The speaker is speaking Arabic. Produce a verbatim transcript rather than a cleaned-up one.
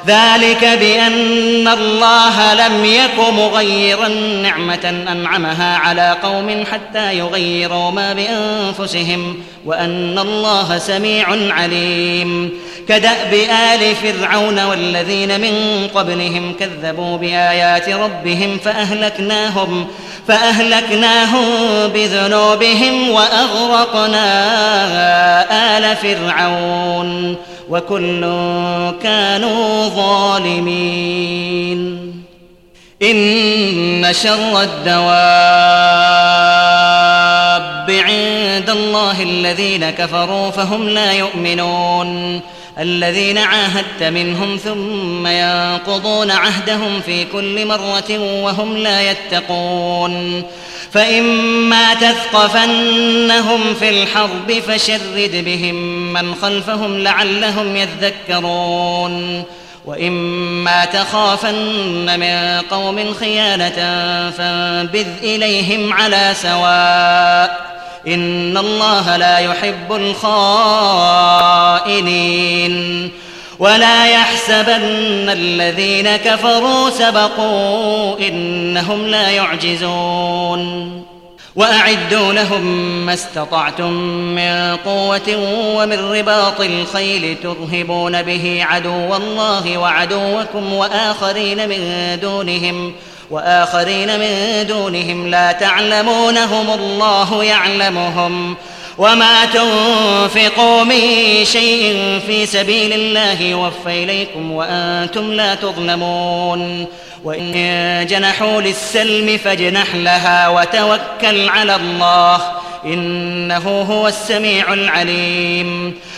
ذلك بأن الله لم يك مغيرا نعمة أنعمها على قوم حتى يغيروا ما بأنفسهم وأن الله سميع عليم. كدأب آل فرعون والذين من قبلهم كذبوا بآيات ربهم فأهلكناهم فأهلكناهم بذنوبهم وأغرقنا آل فرعون وكل كانوا ظالمين. إن شر الدواب عند الله الذين كفروا فهم لا يؤمنون الذين عاهدت منهم ثم ينقضون عهدهم في كل مرة وهم لا يتقون. فإما تثقفنهم في الحرب فشرد بهم من خلفهم لعلهم يذكرون. وإما تخافن من قوم خيانة فانبذ إليهم على سواء إن الله لا يحب الخائنين. ولا يحسبن الذين كفروا سبقوا إنهم لا يعجزون. وأعدوا لهم ما استطعتم من قوة ومن رباط الخيل ترهبون به عدو الله وعدوكم وآخرين من دونهم وآخرين من دونهم لا تعلمونهم الله يعلمهم. وما تنفقوا من شيء في سبيل الله يوفى إليكم وأنتم لا تظلمون. وإن جنحوا للسلم فاجنح لها وتوكل على الله إنه هو السميع العليم.